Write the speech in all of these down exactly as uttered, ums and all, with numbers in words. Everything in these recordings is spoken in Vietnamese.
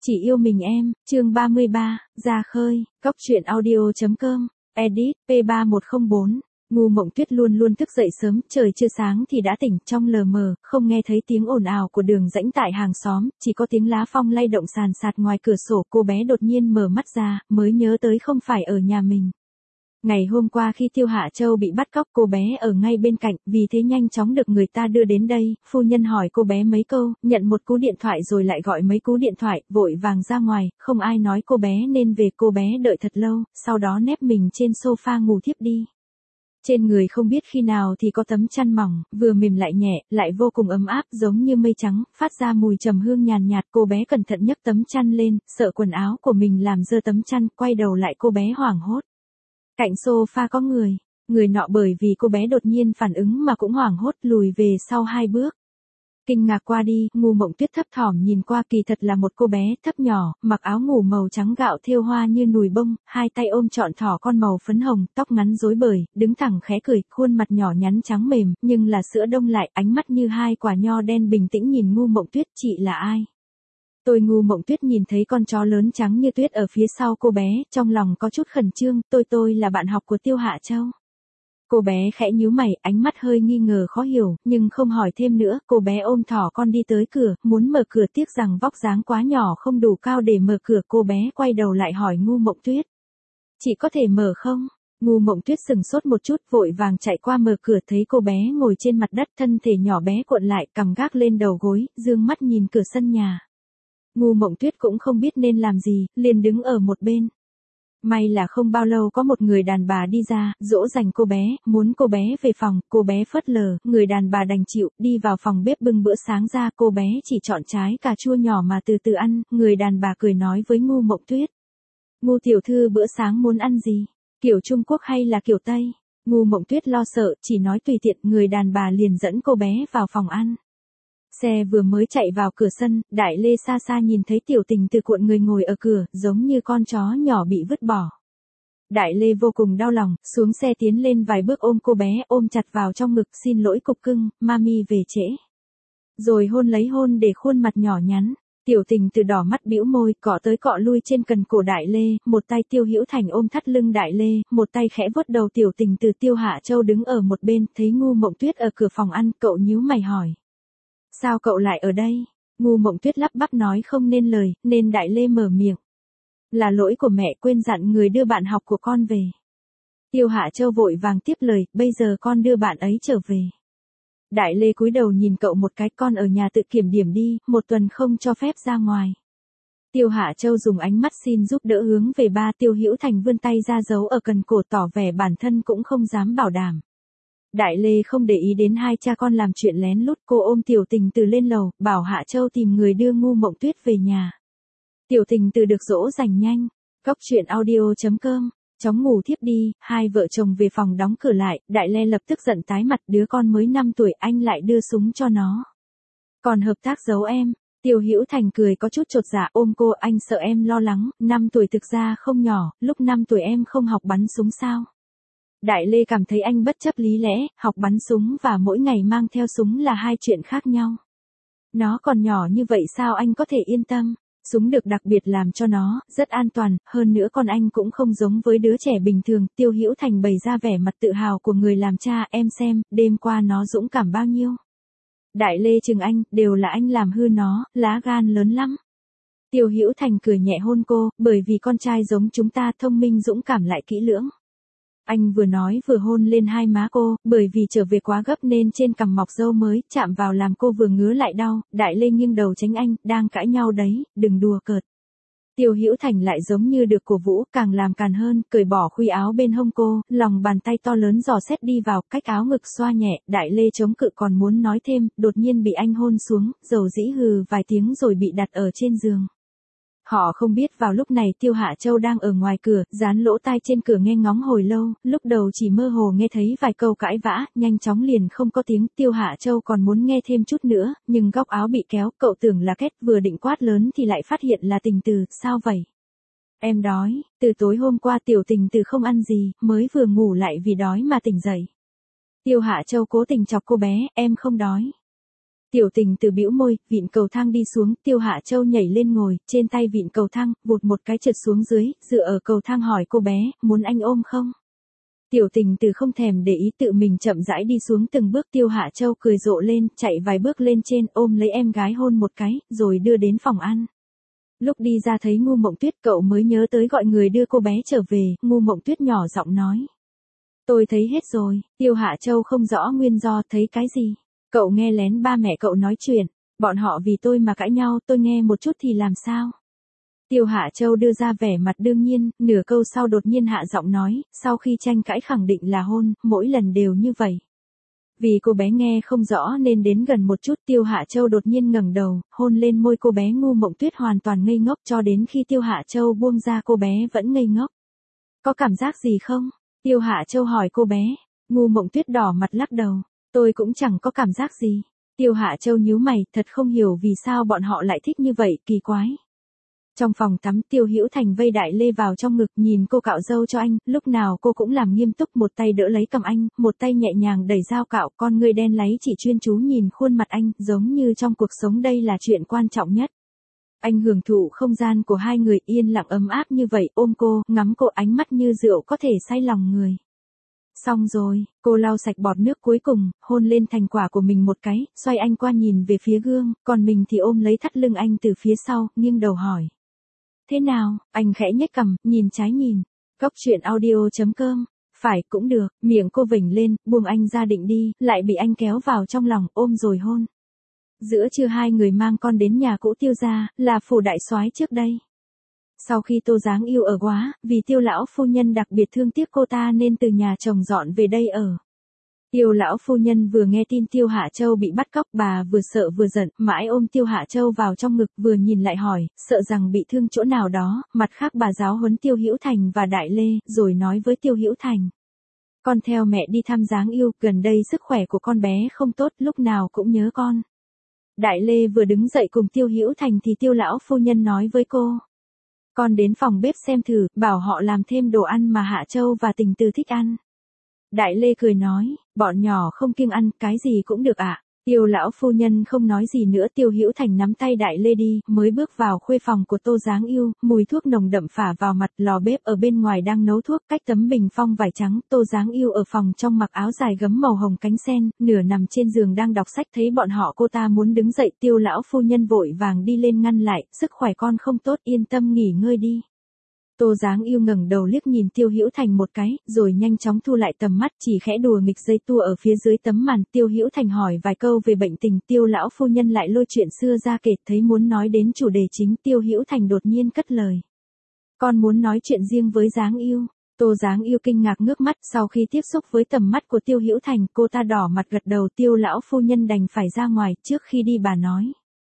Chỉ yêu mình em, chương ba mươi ba, ra khơi, góc truyện audio.com, edit, P ba một không bốn. Ngu Mộng Tuyết luôn luôn thức dậy sớm, trời chưa sáng thì đã tỉnh, trong lờ mờ, không nghe thấy tiếng ồn ào của đường rãnh tại hàng xóm, chỉ có tiếng lá phong lay động sàn sạt ngoài cửa sổ. Cô bé đột nhiên mở mắt ra, mới nhớ tới không phải ở nhà mình. Ngày hôm qua khi Tiêu Hạ Châu bị bắt cóc, cô bé ở ngay bên cạnh, vì thế nhanh chóng được người ta đưa đến đây. Phu nhân hỏi cô bé mấy câu, nhận một cú điện thoại rồi lại gọi mấy cú điện thoại, vội vàng ra ngoài, không ai nói cô bé nên về. Cô bé đợi thật lâu, sau đó nép mình trên sofa ngủ thiếp đi. Trên người không biết khi nào thì có tấm chăn mỏng, vừa mềm lại nhẹ, lại vô cùng ấm áp, giống như mây trắng, phát ra mùi trầm hương nhàn nhạt. Cô bé cẩn thận nhấc tấm chăn lên, sợ quần áo của mình làm dơ tấm chăn, quay đầu lại cô bé hoảng hốt. Cạnh sofa có người, người nọ bởi vì cô bé đột nhiên phản ứng mà cũng hoảng hốt, lùi về sau hai bước. Kinh ngạc qua đi, Ngu Mộng Tuyết thấp thỏm nhìn qua, kỳ thật là một cô bé thấp nhỏ, mặc áo ngủ màu trắng gạo thêu hoa như nùi bông, hai tay ôm trọn thỏ con màu phấn hồng, tóc ngắn rối bời, đứng thẳng khẽ cười, khuôn mặt nhỏ nhắn trắng mềm, nhưng là sữa đông lại, ánh mắt như hai quả nho đen bình tĩnh nhìn Ngu Mộng Tuyết. Chị là ai? Tôi. Ngu Mộng Tuyết nhìn thấy con chó lớn trắng như tuyết ở phía sau cô bé, trong lòng có chút khẩn trương. Tôi tôi là bạn học của Tiêu Hạ Châu. Cô bé khẽ nhíu mày, ánh mắt hơi nghi ngờ khó hiểu, nhưng không hỏi thêm nữa. Cô bé ôm thỏ con đi tới cửa, muốn mở cửa, tiếc rằng vóc dáng quá nhỏ không đủ cao để mở cửa. Cô bé quay đầu lại hỏi Ngu Mộng Tuyết. Chị có thể mở không? Ngu Mộng Tuyết sừng sốt một chút, vội vàng chạy qua mở cửa, thấy cô bé ngồi trên mặt đất, thân thể nhỏ bé cuộn lại, cằm gác lên đầu gối, dương mắt nhìn cửa sân nhà. Ngu Mộng Tuyết cũng không biết nên làm gì, liền đứng ở một bên. May là không bao lâu có một người đàn bà đi ra, dỗ dành cô bé, muốn cô bé về phòng. Cô bé phớt lờ, người đàn bà đành chịu, đi vào phòng bếp bưng bữa sáng ra. Cô bé chỉ chọn trái cà chua nhỏ mà từ từ ăn. Người đàn bà cười nói với Ngu Mộng Tuyết. Ngu tiểu thư bữa sáng muốn ăn gì? Kiểu Trung Quốc hay là kiểu Tây? Ngu Mộng Tuyết lo sợ, chỉ nói tùy tiện. Người đàn bà liền dẫn cô bé vào phòng ăn. Xe vừa mới chạy vào cửa sân, Đại Lê xa xa nhìn thấy Tiểu Tình từ cuộn người ngồi ở cửa, giống như con chó nhỏ bị vứt bỏ. Đại Lê vô cùng đau lòng, xuống xe tiến lên vài bước ôm cô bé, ôm chặt vào trong ngực. Xin lỗi cục cưng, mami về trễ. Rồi hôn lấy hôn để khuôn mặt nhỏ nhắn. Tiểu Tình từ đỏ mắt bĩu môi, cọ tới cọ lui trên cần cổ Đại Lê, một tay Tiêu Hữu Thành ôm thắt lưng Đại Lê, một tay khẽ vuốt đầu Tiểu Tình. Từ. Tiêu Hạ Châu đứng ở một bên, thấy Ngu Mộng Tuyết ở cửa phòng ăn, cậu nhíu mày hỏi. Sao cậu lại ở đây? Ngu Mộng Tuyết lắp bắp nói không nên lời, nên Đại Lê mở miệng. Là lỗi của mẹ, quên dặn người đưa bạn học của con về. Tiêu Hạ Châu vội vàng tiếp lời, bây giờ con đưa bạn ấy trở về. Đại Lê cúi đầu nhìn cậu một cái, con ở nhà tự kiểm điểm đi, một tuần không cho phép ra ngoài. Tiêu Hạ Châu dùng ánh mắt xin giúp đỡ hướng về ba. Tiêu Hữu Thành vươn tay ra giấu ở cần cổ, tỏ vẻ bản thân cũng không dám bảo đảm. Đại Lê không để ý đến hai cha con làm chuyện lén lút. Cô ôm Tiểu Tình từ lên lầu, bảo Hạ Châu tìm người đưa Ngu Mộng Tuyết về nhà. Tiểu Tình từ được dỗ dành nhanh. Góc truyện audio.com, chóng ngủ thiếp đi. Hai vợ chồng về phòng đóng cửa lại. Đại Lê lập tức giận tái mặt, đứa con mới năm tuổi anh lại đưa súng cho nó. Còn hợp tác giấu em. Tiêu Hữu Thành cười có chút chột dạ, ôm cô, anh sợ em lo lắng. Năm tuổi thực ra không nhỏ, lúc năm tuổi em không học bắn súng sao? Đại Lê cảm thấy anh bất chấp lý lẽ, học bắn súng và mỗi ngày mang theo súng là hai chuyện khác nhau. Nó còn nhỏ như vậy sao anh có thể yên tâm? Súng được đặc biệt làm cho nó, rất an toàn, hơn nữa con anh cũng không giống với đứa trẻ bình thường. Tiêu Hữu Thành bày ra vẻ mặt tự hào của người làm cha, em xem, đêm qua nó dũng cảm bao nhiêu. Đại Lê chừng anh, đều là anh làm hư nó, lá gan lớn lắm. Tiêu Hữu Thành cười nhẹ hôn cô, bởi vì con trai giống chúng ta thông minh dũng cảm lại kỹ lưỡng. Anh vừa nói vừa hôn lên hai má cô, bởi vì trở về quá gấp nên trên cằm mọc râu mới, chạm vào làm cô vừa ngứa lại đau. Đại Lê nghiêng đầu tránh anh, đang cãi nhau đấy, đừng đùa cợt. Tiêu Hữu Thành lại giống như được cổ vũ, càng làm càn hơn, cởi bỏ khuy áo bên hông cô, lòng bàn tay to lớn dò xét đi vào, cách áo ngực xoa nhẹ. Đại Lê chống cự còn muốn nói thêm, đột nhiên bị anh hôn xuống, dầu dĩ hừ vài tiếng rồi bị đặt ở trên giường. Họ không biết vào lúc này Tiêu Hạ Châu đang ở ngoài cửa, dán lỗ tai trên cửa nghe ngóng hồi lâu, lúc đầu chỉ mơ hồ nghe thấy vài câu cãi vã, nhanh chóng liền không có tiếng. Tiêu Hạ Châu còn muốn nghe thêm chút nữa, nhưng góc áo bị kéo, cậu tưởng là Kết, vừa định quát lớn thì lại phát hiện là Tình Từ. Sao vậy? Em đói, từ tối hôm qua Tiểu Tình Từ không ăn gì, mới vừa ngủ lại vì đói mà tỉnh dậy. Tiêu Hạ Châu cố tình chọc cô bé, em không đói. Tiểu Tình từ bĩu môi, vịn cầu thang đi xuống, Tiêu Hạ Châu nhảy lên ngồi, trên tay vịn cầu thang, vụt một cái trượt xuống dưới, dựa ở cầu thang hỏi cô bé, muốn anh ôm không? Tiểu Tình từ không thèm để ý tự mình chậm rãi đi xuống từng bước. Tiêu Hạ Châu cười rộ lên, chạy vài bước lên trên, ôm lấy em gái hôn một cái, rồi đưa đến phòng ăn. Lúc đi ra thấy Ngu Mộng Tuyết, cậu mới nhớ tới gọi người đưa cô bé trở về. Ngu Mộng Tuyết nhỏ giọng nói. Tôi thấy hết rồi. Tiêu Hạ Châu không rõ nguyên do, thấy cái gì? Cậu nghe lén ba mẹ cậu nói chuyện, bọn họ vì tôi mà cãi nhau, tôi nghe một chút thì làm sao? Tiêu Hạ Châu đưa ra vẻ mặt đương nhiên, nửa câu sau đột nhiên hạ giọng nói, sau khi tranh cãi khẳng định là hôn, mỗi lần đều như vậy. Vì cô bé nghe không rõ nên đến gần một chút, Tiêu Hạ Châu đột nhiên ngẩng đầu, hôn lên môi cô bé. Ngu Mộng Tuyết hoàn toàn ngây ngốc cho đến khi Tiêu Hạ Châu buông ra cô bé vẫn ngây ngốc. Có cảm giác gì không? Tiêu Hạ Châu hỏi cô bé. Ngu Mộng Tuyết đỏ mặt lắc đầu. Tôi cũng chẳng có cảm giác gì. Tiêu Hạ Châu nhíu mày, thật không hiểu vì sao bọn họ lại thích như vậy, kỳ quái. Trong phòng tắm, Tiêu Hữu Thành vây Đại Lê vào trong ngực, nhìn cô cạo râu cho anh, lúc nào cô cũng làm nghiêm túc, một tay đỡ lấy cầm anh, một tay nhẹ nhàng đẩy dao cạo, con ngươi đen láy chỉ chuyên chú nhìn khuôn mặt anh, giống như trong cuộc sống đây là chuyện quan trọng nhất. Anh hưởng thụ không gian của hai người, yên lặng ấm áp như vậy, ôm cô, ngắm cô, ánh mắt như rượu có thể say lòng người. Xong rồi, cô lau sạch bọt nước cuối cùng, hôn lên thành quả của mình một cái, xoay anh qua nhìn về phía gương, còn mình thì ôm lấy thắt lưng anh từ phía sau, nghiêng đầu hỏi. Thế nào? Anh khẽ nhếch cằm, nhìn trái nhìn. Cốc truyện audio chấm com. Phải, cũng được. Miệng cô vểnh lên, buông anh ra định đi, lại bị anh kéo vào trong lòng, ôm rồi hôn. Giữa trưa hai người mang con đến nhà cũ Tiêu gia, là phủ đại soái trước đây. Sau khi Tô Giáng Yêu ở Góa, vì Tiêu lão phu nhân đặc biệt thương tiếc cô ta nên từ nhà chồng dọn về đây ở. Tiêu lão phu nhân vừa nghe tin Tiêu Hạ Châu bị bắt cóc, bà vừa sợ vừa giận, mãi ôm Tiêu Hạ Châu vào trong ngực, vừa nhìn lại hỏi, sợ rằng bị thương chỗ nào đó, mặt khác bà giáo huấn Tiêu Hữu Thành và Đại Lê, rồi nói với Tiêu Hữu Thành. Con theo mẹ đi thăm Giáng Yêu, gần đây sức khỏe của con bé không tốt, lúc nào cũng nhớ con. Đại Lê vừa đứng dậy cùng Tiêu Hữu Thành thì Tiêu lão phu nhân nói với cô. Con đến phòng bếp xem thử, bảo họ làm thêm đồ ăn mà Hạ Châu và Tình Từ thích ăn. Đại Lê cười nói, bọn nhỏ không kiêng ăn, cái gì cũng được ạ. À? Tiêu lão phu nhân không nói gì nữa. Tiêu Hữu Thành nắm tay Đại Lê đi, mới bước vào khuê phòng của Tô Giáng Yêu, mùi thuốc nồng đậm phả vào mặt, lò bếp ở bên ngoài đang nấu thuốc, cách tấm bình phong vải trắng. Tô Giáng Yêu ở phòng trong mặc áo dài gấm màu hồng cánh sen, nửa nằm trên giường đang đọc sách, thấy bọn họ cô ta muốn đứng dậy, Tiêu lão phu nhân vội vàng đi lên ngăn lại, sức khỏe con không tốt, yên tâm nghỉ ngơi đi. Tô Giáng Yêu ngẩng đầu liếc nhìn Tiêu Hữu Thành một cái, rồi nhanh chóng thu lại tầm mắt, chỉ khẽ đùa nghịch dây tua ở phía dưới tấm màn. Tiêu Hữu Thành hỏi vài câu về bệnh tình, Tiêu lão phu nhân lại lôi chuyện xưa ra kể, thấy muốn nói đến chủ đề chính, Tiêu Hữu Thành đột nhiên cất lời. Con muốn nói chuyện riêng với Giáng Yêu. Tô Giáng Yêu kinh ngạc ngước mắt, sau khi tiếp xúc với tầm mắt của Tiêu Hữu Thành, cô ta đỏ mặt gật đầu. Tiêu lão phu nhân đành phải ra ngoài, trước khi đi bà nói.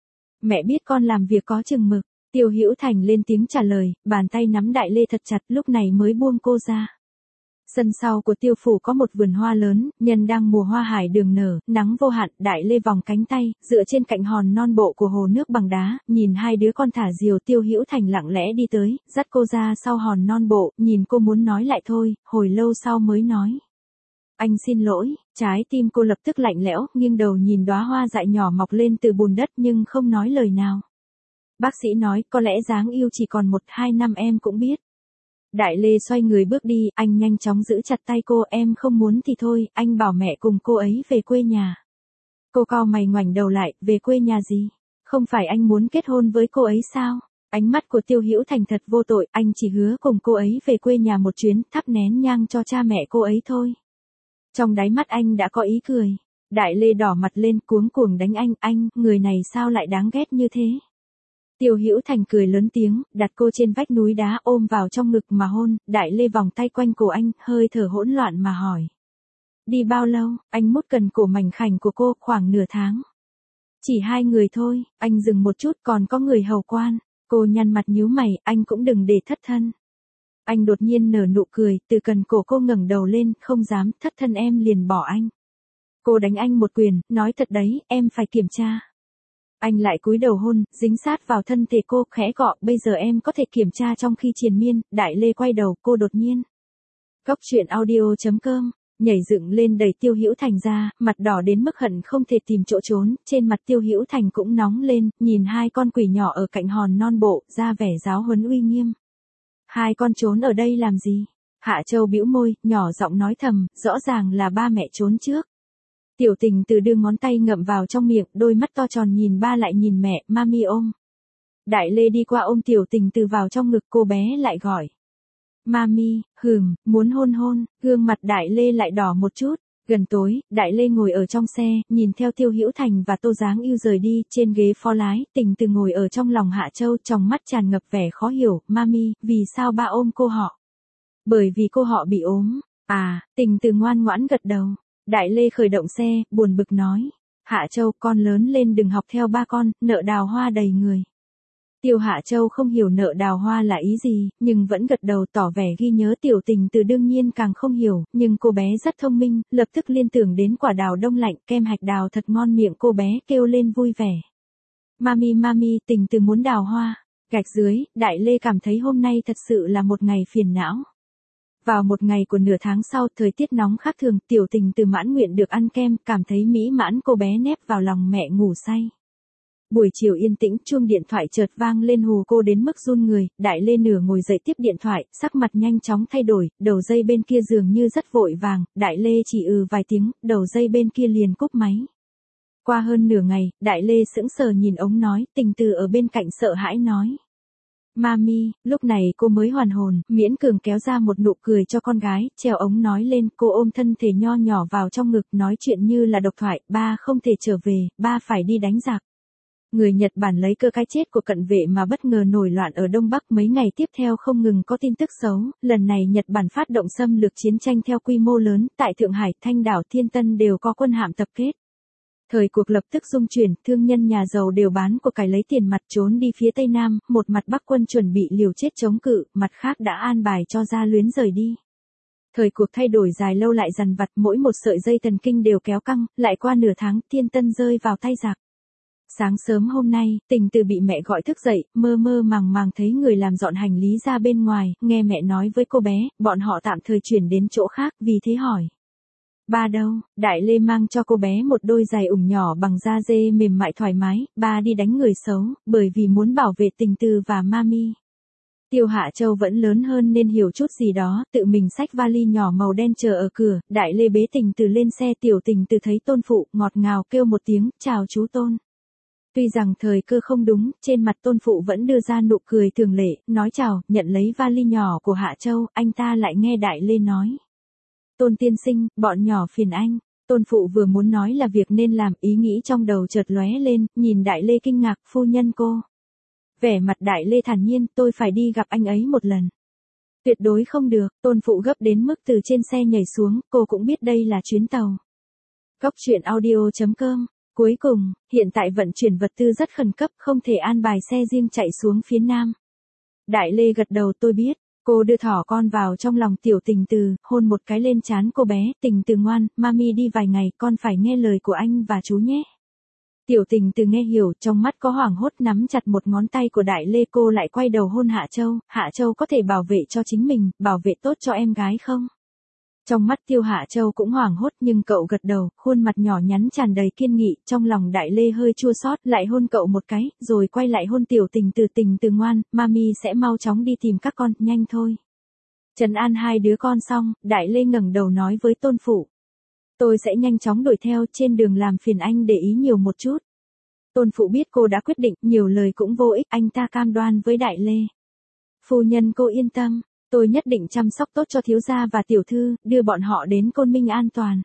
Mẹ biết con làm việc có chừng mực. Tiêu Hữu Thành lên tiếng trả lời, bàn tay nắm Đại Lê thật chặt, lúc này mới buông cô ra. Sân sau của Tiêu phủ có một vườn hoa lớn, nhân đang mùa hoa hải đường nở, nắng vô hạn. Đại Lê vòng cánh tay, dựa trên cạnh hòn non bộ của hồ nước bằng đá, nhìn hai đứa con thả diều. Tiêu Hữu Thành lặng lẽ đi tới, dắt cô ra sau hòn non bộ, nhìn cô muốn nói lại thôi, hồi lâu sau mới nói. Anh xin lỗi. Trái tim cô lập tức lạnh lẽo, nghiêng đầu nhìn đóa hoa dại nhỏ mọc lên từ bùn đất nhưng không nói lời nào. Bác sĩ nói, có lẽ Giáng Yêu chỉ còn một hai năm em cũng biết. Đại Lê xoay người bước đi, anh nhanh chóng giữ chặt tay cô, em không muốn thì thôi, anh bảo mẹ cùng cô ấy về quê nhà. Cô cau mày ngoảnh đầu lại, về quê nhà gì? Không phải anh muốn kết hôn với cô ấy sao? Ánh mắt của Tiêu Hữu Thành thật vô tội, anh chỉ hứa cùng cô ấy về quê nhà một chuyến, thắp nén nhang cho cha mẹ cô ấy thôi. Trong đáy mắt anh đã có ý cười. Đại Lê đỏ mặt lên, cuống cuồng đánh anh, anh, người này sao lại đáng ghét như thế? Tiêu Hữu Thành cười lớn tiếng, đặt cô trên vách núi đá, ôm vào trong ngực mà hôn. Đại Lê vòng tay quanh cổ anh, hơi thở hỗn loạn mà hỏi. Đi bao lâu? Anh mút cần cổ mảnh khảnh của cô, khoảng nửa tháng. Chỉ hai người thôi. Anh dừng một chút, còn có người hầu quan. Cô nhăn mặt nhíu mày, anh cũng đừng để thất thân. Anh đột nhiên nở nụ cười, từ cần cổ cô ngẩng đầu lên, không dám, thất thân em liền bỏ anh. Cô đánh anh một quyền, nói thật đấy, em phải kiểm tra. Anh lại cúi đầu hôn, dính sát vào thân thể cô, khẽ cọ, bây giờ em có thể kiểm tra trong khi triền miên. Đại Lê quay đầu, cô đột nhiên. Cốc truyện audio chấm com nhảy dựng lên đẩy Tiêu Hữu Thành ra, mặt đỏ đến mức hận không thể tìm chỗ trốn, trên mặt Tiêu Hữu Thành cũng nóng lên, nhìn hai con quỷ nhỏ ở cạnh hòn non bộ, ra vẻ giáo huấn uy nghiêm. Hai con trốn ở đây làm gì? Hạ Châu bĩu môi, nhỏ giọng nói thầm, rõ ràng là ba mẹ trốn trước. Tiểu Tình Từ đưa ngón tay ngậm vào trong miệng, đôi mắt to tròn nhìn ba lại nhìn mẹ, mami ôm. Đại Lê đi qua ôm Tiểu Tình Từ vào trong ngực, cô bé lại gọi. Mami, hừm, muốn hôn hôn, gương mặt Đại Lê lại đỏ một chút. Gần tối, Đại Lê ngồi ở trong xe, nhìn theo Tiêu Hữu Thành và Tô Giáng Yêu rời đi, trên ghế phó lái, Tình Từ ngồi ở trong lòng Hạ Châu, trong mắt tràn ngập vẻ khó hiểu, mami, vì sao ba ôm cô họ? Bởi vì cô họ bị ốm. À, Tình Từ ngoan ngoãn gật đầu. Đại Lê khởi động xe, buồn bực nói. Hạ Châu, con lớn lên đừng học theo ba con, nợ đào hoa đầy người. Tiêu Hạ Châu không hiểu nợ đào hoa là ý gì, nhưng vẫn gật đầu tỏ vẻ ghi nhớ. Tiểu Tình Từ đương nhiên càng không hiểu, nhưng cô bé rất thông minh, lập tức liên tưởng đến quả đào đông lạnh, kem hạch đào thật ngon miệng cô bé kêu lên vui vẻ. Mami mami, Tình Từ muốn đào hoa. Gạch dưới, Đại Lê cảm thấy hôm nay thật sự là một ngày phiền não. Vào một ngày của nửa tháng sau, thời tiết nóng khác thường, Tiểu Tình Từ mãn nguyện được ăn kem, cảm thấy mỹ mãn, cô bé nép vào lòng mẹ ngủ say. Buổi chiều yên tĩnh, chuông điện thoại chợt vang lên hù cô đến mức run người, Đại Lê nửa ngồi dậy tiếp điện thoại, sắc mặt nhanh chóng thay đổi, đầu dây bên kia dường như rất vội vàng, Đại Lê chỉ ừ vài tiếng, đầu dây bên kia liền cúp máy. Qua hơn nửa ngày, Đại Lê sững sờ nhìn ống nói, Tình Từ ở bên cạnh sợ hãi nói. Mami, lúc này cô mới hoàn hồn, miễn cường kéo ra một nụ cười cho con gái, treo ống nói lên, cô ôm thân thể nho nhỏ vào trong ngực, nói chuyện như là độc thoại, ba không thể trở về, ba phải đi đánh giặc. Người Nhật Bản lấy cơ cái chết của cận vệ mà bất ngờ nổi loạn ở Đông Bắc, mấy ngày tiếp theo không ngừng có tin tức xấu, lần này Nhật Bản phát động xâm lược chiến tranh theo quy mô lớn, tại Thượng Hải, Thanh đảo, Thiên Tân đều có quân hạm tập kết. Thời cuộc lập tức rung chuyển, thương nhân nhà giàu đều bán của cải lấy tiền mặt trốn đi phía Tây Nam, một mặt Bắc quân chuẩn bị liều chết chống cự, mặt khác đã an bài cho Gia Luyến rời đi. Thời cuộc thay đổi dài lâu lại dằn vặt, mỗi một sợi dây thần kinh đều kéo căng, lại qua nửa tháng, Thiên Tân rơi vào tay giặc. Sáng sớm hôm nay, Tình Từ bị mẹ gọi thức dậy, mơ mơ màng màng thấy người làm dọn hành lý ra bên ngoài, nghe mẹ nói với cô bé, bọn họ tạm thời chuyển đến chỗ khác, vì thế hỏi. Ba đâu? Đại Lê mang cho cô bé một đôi giày ủng nhỏ bằng da dê mềm mại thoải mái, ba đi đánh người xấu, bởi vì muốn bảo vệ Tình Từ và mami. Tiêu Hạ Châu vẫn lớn hơn nên hiểu chút gì đó, tự mình xách vali nhỏ màu đen chờ ở cửa, Đại Lê bế Tình Từ lên xe, Tiểu Tình Từ thấy Tôn phụ, ngọt ngào kêu một tiếng, chào chú Tôn. Tuy rằng thời cơ không đúng, trên mặt Tôn phụ vẫn đưa ra nụ cười thường lệ, nói chào, nhận lấy vali nhỏ của Hạ Châu, anh ta lại nghe Đại Lê nói. Tôn tiên sinh, bọn nhỏ phiền anh. Tôn phụ vừa muốn nói là việc nên làm, ý nghĩ trong đầu chợt lóe lên, nhìn Đại Lê kinh ngạc, phu nhân cô. Vẻ mặt Đại Lê thản nhiên, tôi phải đi gặp anh ấy một lần. Tuyệt đối không được, Tôn phụ gấp đến mức từ trên xe nhảy xuống, cô cũng biết đây là chuyến tàu. Góc truyện audio chấm com. Cuối cùng, hiện tại vận chuyển vật tư rất khẩn cấp, không thể an bài xe riêng chạy xuống phía nam. Đại Lê gật đầu, tôi biết. Cô đưa thỏ con vào trong lòng Tiểu Tình Từ, hôn một cái lên trán cô bé, Tình Từ ngoan, mami đi vài ngày, con phải nghe lời của anh và chú nhé. Tiểu Tình Từ nghe hiểu, trong mắt có hoảng hốt, nắm chặt một ngón tay của Đại Lê, cô lại quay đầu hôn Hạ Châu, Hạ Châu có thể bảo vệ cho chính mình, bảo vệ tốt cho em gái không? Trong mắt Tiêu Hạ Châu cũng hoảng hốt, nhưng cậu gật đầu, khuôn mặt nhỏ nhắn tràn đầy kiên nghị, trong lòng Đại Lê hơi chua xót, lại hôn cậu một cái, rồi quay lại hôn Tiểu Tình Từ. Tình Từ ngoan, mami sẽ mau chóng đi tìm các con, nhanh thôi. Trấn an hai đứa con xong, Đại Lê ngẩng đầu nói với Tôn phụ. Tôi sẽ nhanh chóng đuổi theo, trên đường làm phiền anh để ý nhiều một chút. Tôn phụ biết cô đã quyết định, nhiều lời cũng vô ích, anh ta cam đoan với Đại Lê. Phu nhân cô yên tâm. Tôi nhất định chăm sóc tốt cho thiếu gia và tiểu thư, đưa bọn họ đến Côn Minh an toàn.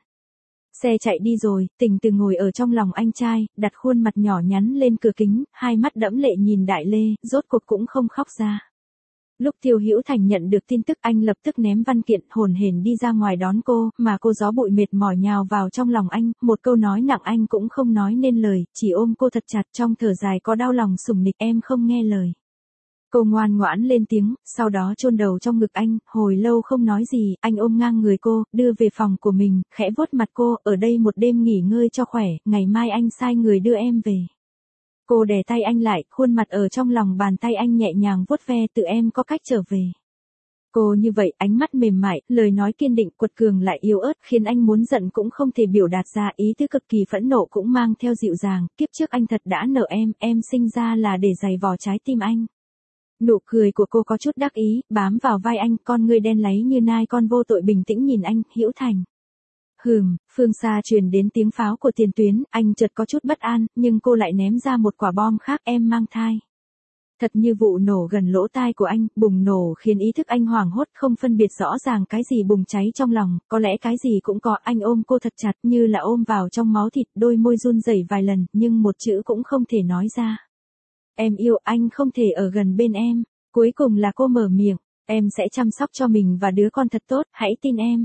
Xe chạy đi rồi, Tình Từ ngồi ở trong lòng anh trai, đặt khuôn mặt nhỏ nhắn lên cửa kính, hai mắt đẫm lệ nhìn Đại Lê, rốt cuộc cũng không khóc ra. Lúc Tiêu Hữu Thành nhận được tin tức, anh lập tức ném văn kiện, hồn hển đi ra ngoài đón cô, mà cô gió bụi mệt mỏi nhào vào trong lòng anh, một câu nói nặng anh cũng không nói nên lời, chỉ ôm cô thật chặt, trong thở dài có đau lòng sủng nịch, em không nghe lời. Cô ngoan ngoãn lên tiếng, sau đó chôn đầu trong ngực anh, hồi lâu không nói gì, anh ôm ngang người cô, đưa về phòng của mình, khẽ vuốt mặt cô, ở đây một đêm nghỉ ngơi cho khỏe, ngày mai anh sai người đưa em về. Cô đè tay anh lại, khuôn mặt ở trong lòng bàn tay anh nhẹ nhàng vuốt ve, tự em có cách trở về. Cô như vậy, ánh mắt mềm mại, lời nói kiên định, quật cường lại yếu ớt, khiến anh muốn giận cũng không thể biểu đạt ra, ý tứ cực kỳ phẫn nộ cũng mang theo dịu dàng, kiếp trước anh thật đã nợ em, em sinh ra là để giày vò trái tim anh. Nụ cười của cô có chút đắc ý, bám vào vai anh, con ngươi đen láy như nai con vô tội bình tĩnh nhìn anh, Hữu Thành. Hừm, phương xa truyền đến tiếng pháo của tiền tuyến, anh chợt có chút bất an, nhưng cô lại ném ra một quả bom khác, em mang thai. Thật như vụ nổ gần lỗ tai của anh, bùng nổ khiến ý thức anh hoảng hốt không phân biệt rõ ràng cái gì bùng cháy trong lòng, có lẽ cái gì cũng có, anh ôm cô thật chặt như là ôm vào trong máu thịt, đôi môi run rẩy vài lần, nhưng một chữ cũng không thể nói ra. Em yêu anh không thể ở gần bên em, cuối cùng là cô mở miệng, em sẽ chăm sóc cho mình và đứa con thật tốt, hãy tin em.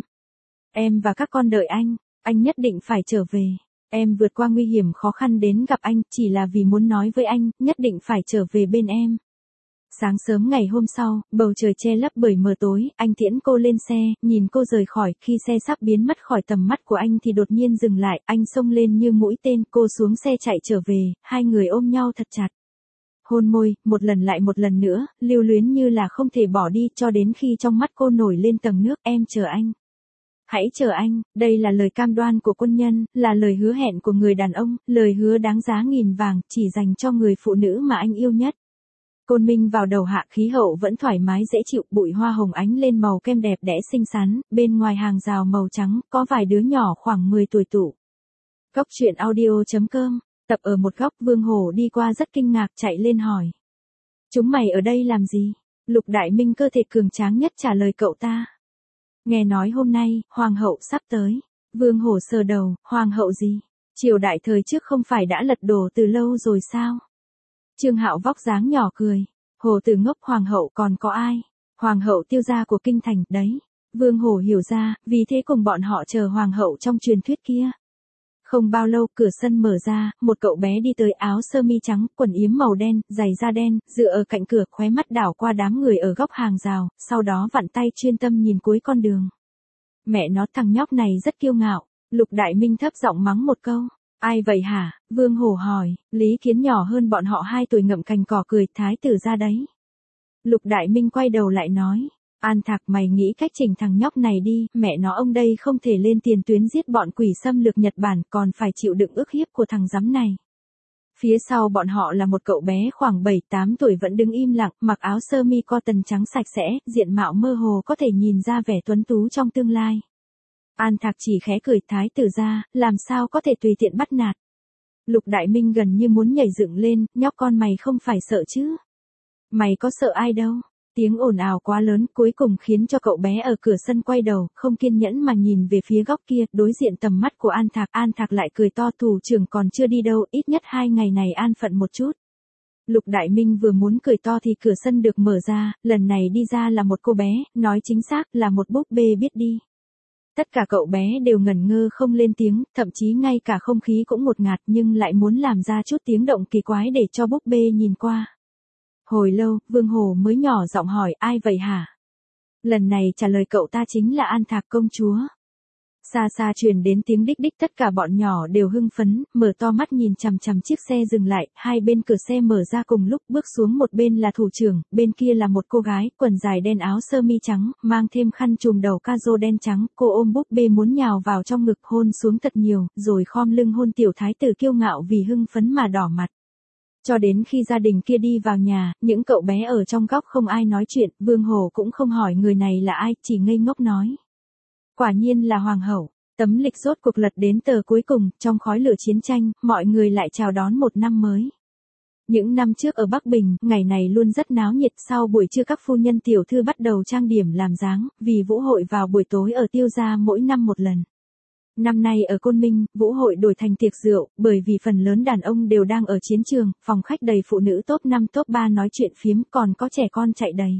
Em và các con đợi anh, anh nhất định phải trở về. Em vượt qua nguy hiểm khó khăn đến gặp anh, chỉ là vì muốn nói với anh, nhất định phải trở về bên em. Sáng sớm ngày hôm sau, bầu trời che lấp bởi mờ tối, anh tiễn cô lên xe, nhìn cô rời khỏi, khi xe sắp biến mất khỏi tầm mắt của anh thì đột nhiên dừng lại, anh xông lên như mũi tên, cô xuống xe chạy trở về, hai người ôm nhau thật chặt. Hôn môi, một lần lại một lần nữa, lưu luyến như là không thể bỏ đi, cho đến khi trong mắt cô nổi lên tầng nước, em chờ anh. Hãy chờ anh, đây là lời cam đoan của quân nhân, là lời hứa hẹn của người đàn ông, lời hứa đáng giá nghìn vàng, chỉ dành cho người phụ nữ mà anh yêu nhất. Côn Minh vào đầu hạ, khí hậu vẫn thoải mái dễ chịu, bụi hoa hồng ánh lên màu kem đẹp đẽ xinh xắn, bên ngoài hàng rào màu trắng, có vài đứa nhỏ khoảng mười tuổi tụ. Góc truyện audio chấm com, tập ở một góc, Vương Hổ đi qua rất kinh ngạc chạy lên hỏi. Chúng mày ở đây làm gì? Lục Đại Minh cơ thể cường tráng nhất trả lời cậu ta. Nghe nói hôm nay, hoàng hậu sắp tới. Vương Hổ sờ đầu, hoàng hậu gì? Triều đại thời trước không phải đã lật đổ từ lâu rồi sao? Trương Hạo vóc dáng nhỏ cười. Hồ Tử ngốc, hoàng hậu còn có ai? Hoàng hậu Tiêu gia của kinh thành, đấy. Vương Hổ hiểu ra, vì thế cùng bọn họ chờ hoàng hậu trong truyền thuyết kia. Không bao lâu, cửa sân mở ra, một cậu bé đi tới, áo sơ mi trắng, quần yếm màu đen, giày da đen, dựa ở cạnh cửa, khóe mắt đảo qua đám người ở góc hàng rào, sau đó vặn tay chuyên tâm nhìn cuối con đường. Mẹ nó, thằng nhóc này rất kiêu ngạo. Lục Đại Minh thấp giọng mắng một câu. Ai vậy hả? Vương Hổ hỏi. Lý Kiến nhỏ hơn bọn họ hai tuổi ngậm cành cỏ cười, thái tử ra đấy. Lục Đại Minh quay đầu lại nói. An Thạc, mày nghĩ cách chỉnh thằng nhóc này đi, mẹ nó ông đây không thể lên tiền tuyến giết bọn quỷ xâm lược Nhật Bản, còn phải chịu đựng ức hiếp của thằng giám này. Phía sau bọn họ là một cậu bé khoảng bảy tám tuổi vẫn đứng im lặng, mặc áo sơ mi cotton trắng sạch sẽ, diện mạo mơ hồ có thể nhìn ra vẻ tuấn tú trong tương lai. An Thạc chỉ khẽ cười, thái tử ra, làm sao có thể tùy tiện bắt nạt. Lục Đại Minh gần như muốn nhảy dựng lên, nhóc con mày không phải sợ chứ? Mày có sợ ai đâu? Tiếng ồn ào quá lớn cuối cùng khiến cho cậu bé ở cửa sân quay đầu, không kiên nhẫn mà nhìn về phía góc kia, đối diện tầm mắt của An Thạc. An Thạc lại cười to, thủ trưởng còn chưa đi đâu, ít nhất hai ngày này an phận một chút. Lục Đại Minh vừa muốn cười to thì cửa sân được mở ra, lần này đi ra là một cô bé, nói chính xác là một búp bê biết đi. Tất cả cậu bé đều ngẩn ngơ không lên tiếng, thậm chí ngay cả không khí cũng ngột ngạt, nhưng lại muốn làm ra chút tiếng động kỳ quái để cho búp bê nhìn qua. Hồi lâu, Vương Hổ mới nhỏ giọng hỏi, ai vậy hả? Lần này trả lời cậu ta chính là An Thạc công chúa. Xa xa truyền đến tiếng đích đích, tất cả bọn nhỏ đều hưng phấn, mở to mắt nhìn chằm chằm chiếc xe dừng lại, hai bên cửa xe mở ra cùng lúc, bước xuống, một bên là thủ trưởng, bên kia là một cô gái, quần dài đen áo sơ mi trắng, mang thêm khăn trùm đầu ca rô đen trắng, cô ôm búp bê muốn nhào vào trong ngực hôn xuống thật nhiều, rồi khom lưng hôn tiểu thái tử kiêu ngạo vì hưng phấn mà đỏ mặt. Cho đến khi gia đình kia đi vào nhà, những cậu bé ở trong góc không ai nói chuyện, Vương Hổ cũng không hỏi người này là ai, chỉ ngây ngốc nói. Quả nhiên là hoàng hậu. Tấm lịch rốt cuộc lật đến tờ cuối cùng, trong khói lửa chiến tranh, mọi người lại chào đón một năm mới. Những năm trước ở Bắc Bình, ngày này luôn rất náo nhiệt, sau buổi trưa các phu nhân tiểu thư bắt đầu trang điểm làm dáng, vì vũ hội vào buổi tối ở Tiêu gia mỗi năm một lần. Năm nay ở Côn Minh, vũ hội đổi thành tiệc rượu, bởi vì phần lớn đàn ông đều đang ở chiến trường, phòng khách đầy phụ nữ top năm top ba nói chuyện phiếm, còn có trẻ con chạy đầy.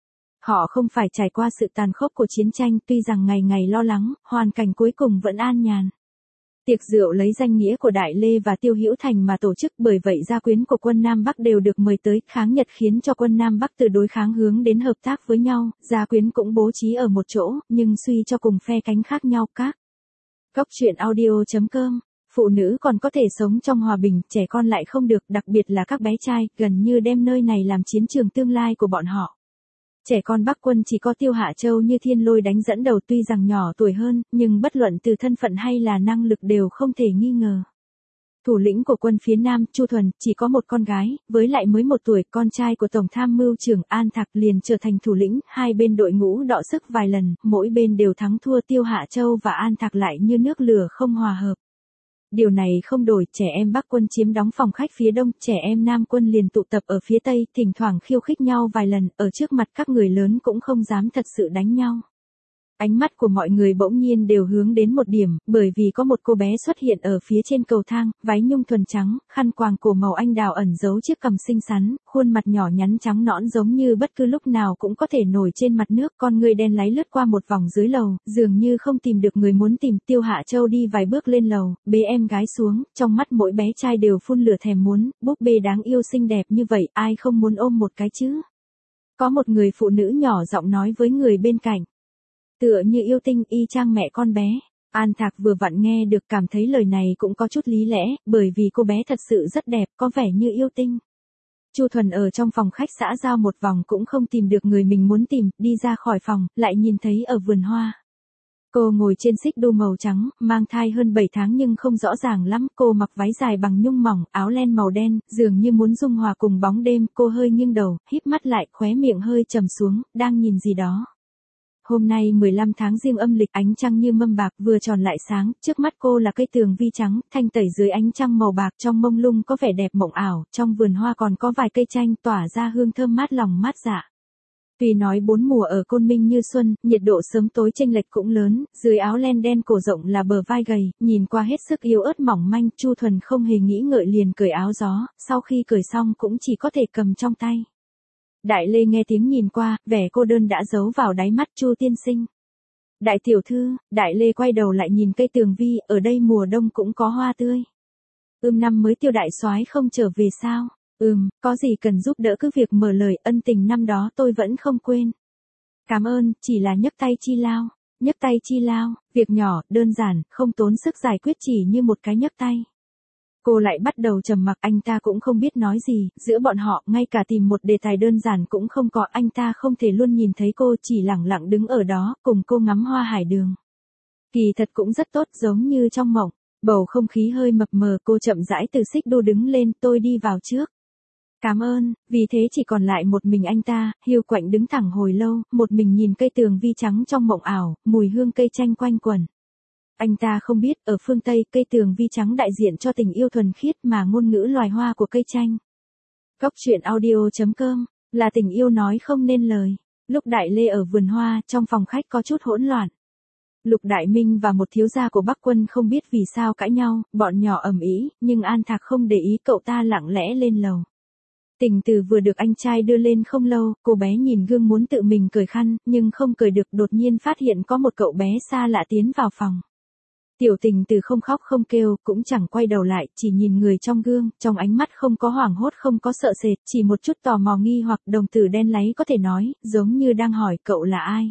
Họ không phải trải qua sự tàn khốc của chiến tranh, tuy rằng ngày ngày lo lắng, hoàn cảnh cuối cùng vẫn an nhàn. Tiệc rượu lấy danh nghĩa của Đại Lê và Tiêu Hữu Thành mà tổ chức, bởi vậy gia quyến của quân Nam Bắc đều được mời tới, kháng Nhật khiến cho quân Nam Bắc từ đối kháng hướng đến hợp tác với nhau, gia quyến cũng bố trí ở một chỗ, nhưng suy cho cùng phe cánh khác nhau các. Góc truyện audio chấm com, phụ nữ còn có thể sống trong hòa bình, trẻ con lại không được, đặc biệt là các bé trai, gần như đem nơi này làm chiến trường tương lai của bọn họ. Trẻ con Bắc quân chỉ có Tiêu Hạ Châu như thiên lôi đánh dẫn đầu, tuy rằng nhỏ tuổi hơn, nhưng bất luận từ thân phận hay là năng lực đều không thể nghi ngờ. Thủ lĩnh của quân phía Nam, Chu Thuần, chỉ có một con gái, với lại mới một tuổi, con trai của Tổng tham mưu trưởng An Thạc liền trở thành thủ lĩnh, hai bên đội ngũ đọ sức vài lần, mỗi bên đều thắng thua, Tiêu Hạ Châu và An Thạc lại như nước lửa không hòa hợp. Điều này không đổi, trẻ em Bắc quân chiếm đóng phòng khách phía đông, trẻ em Nam quân liền tụ tập ở phía tây, thỉnh thoảng khiêu khích nhau vài lần, ở trước mặt các người lớn cũng không dám thật sự đánh nhau. Ánh mắt của mọi người bỗng nhiên đều hướng đến một điểm, bởi vì có một cô bé xuất hiện ở phía trên cầu thang, váy nhung thuần trắng, khăn quàng cổ màu anh đào ẩn giấu chiếc cằm xinh xắn, khuôn mặt nhỏ nhắn trắng nõn giống như bất cứ lúc nào cũng có thể nổi trên mặt nước, con người đen láy lướt qua một vòng dưới lầu, dường như không tìm được người muốn tìm. Tiêu Hạ Châu đi vài bước lên lầu, bế em gái xuống, trong mắt mỗi bé trai đều phun lửa thèm muốn, búp bê đáng yêu xinh đẹp như vậy, ai không muốn ôm một cái chứ? Có một người phụ nữ nhỏ giọng nói với người bên cạnh. Tựa như yêu tinh, y chang mẹ con bé. An Thạc vừa vặn nghe được, cảm thấy lời này cũng có chút lý lẽ, bởi vì cô bé thật sự rất đẹp, có vẻ như yêu tinh. Chu Thuần ở trong phòng khách xã giao một vòng cũng không tìm được người mình muốn tìm, đi ra khỏi phòng, lại nhìn thấy ở vườn hoa. Cô ngồi trên xích đu màu trắng, mang thai hơn bảy tháng nhưng không rõ ràng lắm, cô mặc váy dài bằng nhung mỏng, áo len màu đen, dường như muốn dung hòa cùng bóng đêm, cô hơi nghiêng đầu, híp mắt lại, khóe miệng hơi trầm xuống, đang nhìn gì đó. Hôm nay mười lăm tháng Giêng âm lịch, ánh trăng như mâm bạc vừa tròn lại sáng, trước mắt cô là cây tường vi trắng, thanh tẩy dưới ánh trăng màu bạc, trong mông lung có vẻ đẹp mộng ảo, trong vườn hoa còn có vài cây chanh tỏa ra hương thơm mát lòng mát dạ. Tuy nói bốn mùa ở Côn Minh như xuân, nhiệt độ sớm tối chênh lệch cũng lớn, dưới áo len đen cổ rộng là bờ vai gầy, nhìn qua hết sức yếu ớt mỏng manh, Chu Thuần không hề nghĩ ngợi liền cởi áo gió, sau khi cởi xong cũng chỉ có thể cầm trong tay. Đại Lê nghe tiếng nhìn qua, vẻ cô đơn đã giấu vào đáy mắt. Chu tiên sinh. Đại tiểu thư. Đại Lê quay đầu lại nhìn cây tường vi, ở đây mùa đông cũng có hoa tươi. Ưm năm mới Tiêu đại soái không trở về sao? Ừm, có gì cần giúp đỡ cứ việc mở lời, ân tình năm đó tôi vẫn không quên. Cảm ơn, chỉ là nhấc tay chi lao. Nhấc tay chi lao, việc nhỏ, đơn giản, không tốn sức giải quyết, chỉ như một cái nhấc tay. Cô lại bắt đầu trầm mặc, anh ta cũng không biết nói gì, giữa bọn họ, ngay cả tìm một đề tài đơn giản cũng không có, anh ta không thể luôn nhìn thấy cô, chỉ lẳng lặng đứng ở đó, cùng cô ngắm hoa hải đường. Kỳ thật cũng rất tốt, giống như trong mộng, bầu không khí hơi mập mờ, cô chậm rãi từ xích đu đứng lên, tôi đi vào trước. Cảm ơn, vì thế chỉ còn lại một mình anh ta, hiu quạnh đứng thẳng hồi lâu, một mình nhìn cây tường vi trắng trong mộng ảo, mùi hương cây chanh quanh quẩn. Anh ta không biết, ở phương Tây, cây tường vi trắng đại diện cho tình yêu thuần khiết mà ngôn ngữ loài hoa của cây chanh. Góc truyện audio chấm com, là tình yêu nói không nên lời. Lúc Đại Lê ở vườn hoa, trong phòng khách có chút hỗn loạn. Lục Đại Minh và một thiếu gia của Bắc quân không biết vì sao cãi nhau, bọn nhỏ ầm ĩ, nhưng An Thạc không để ý, cậu ta lặng lẽ lên lầu. Tình Từ vừa được anh trai đưa lên không lâu, cô bé nhìn gương muốn tự mình cởi khăn, nhưng không cởi được, đột nhiên phát hiện có một cậu bé xa lạ tiến vào phòng. Tiểu Tình Từ không khóc không kêu, cũng chẳng quay đầu lại, chỉ nhìn người trong gương, trong ánh mắt không có hoảng hốt, không có sợ sệt, chỉ một chút tò mò nghi hoặc. Đồng tử đen láy có thể nói, giống như đang hỏi cậu là ai?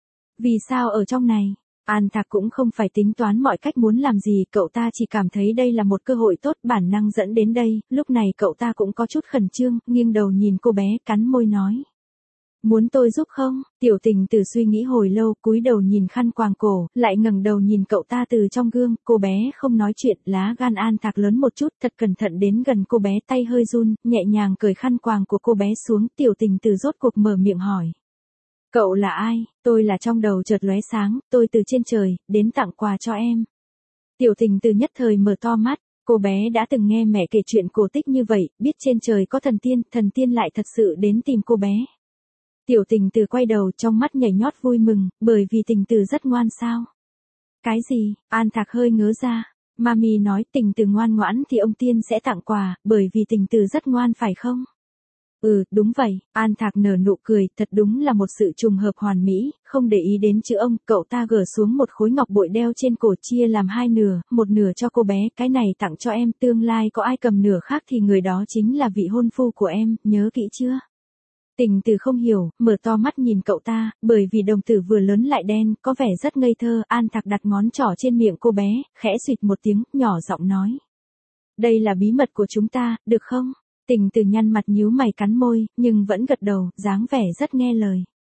Vì sao ở trong này? An Thạc cũng không phải tính toán mọi cách muốn làm gì, cậu ta chỉ cảm thấy đây là một cơ hội tốt, bản năng dẫn đến đây, lúc này cậu ta cũng có chút khẩn trương, nghiêng đầu nhìn cô bé, cắn môi nói. Muốn tôi giúp không? Tiểu Tình Từ suy nghĩ hồi lâu, cúi đầu nhìn khăn quàng cổ, lại ngẩng đầu nhìn cậu ta từ trong gương, cô bé không nói chuyện, lá gan An Thạc lớn một chút, thật cẩn thận đến gần cô bé, tay hơi run, nhẹ nhàng cởi khăn quàng của cô bé xuống. Tiểu Tình Từ rốt cuộc mở miệng hỏi. Cậu là ai? Tôi là trong đầu chợt lóe sáng, tôi từ trên trời, đến tặng quà cho em. Tiểu Tình Từ nhất thời mở to mắt, cô bé đã từng nghe mẹ kể chuyện cổ tích như vậy, biết trên trời có thần tiên, thần tiên lại thật sự đến tìm cô bé. Tiểu Tình Từ quay đầu, trong mắt nhảy nhót vui mừng, bởi vì Tình Từ rất ngoan sao? Cái gì? An Thạc hơi ngớ ra. Mami nói Tình Từ ngoan ngoãn thì ông tiên sẽ tặng quà, bởi vì Tình Từ rất ngoan phải không? Ừ, đúng vậy. An Thạc nở nụ cười, thật đúng là một sự trùng hợp hoàn mỹ, không để ý đến chữ ông, cậu ta gỡ xuống một khối ngọc bội đeo trên cổ, chia làm hai nửa, một nửa cho cô bé, cái này tặng cho em, tương lai có ai cầm nửa khác thì người đó chính là vị hôn phu của em, nhớ kỹ chưa? Tình Từ không hiểu, mở to mắt nhìn cậu ta, bởi vì đồng tử vừa lớn lại đen, có vẻ rất ngây thơ. An Thạc đặt ngón trỏ trên miệng cô bé, khẽ xuyệt một tiếng, nhỏ giọng nói. Đây là bí mật của chúng ta, được không? Tình Từ nhăn mặt nhíu mày cắn môi, nhưng vẫn gật đầu, dáng vẻ rất nghe lời.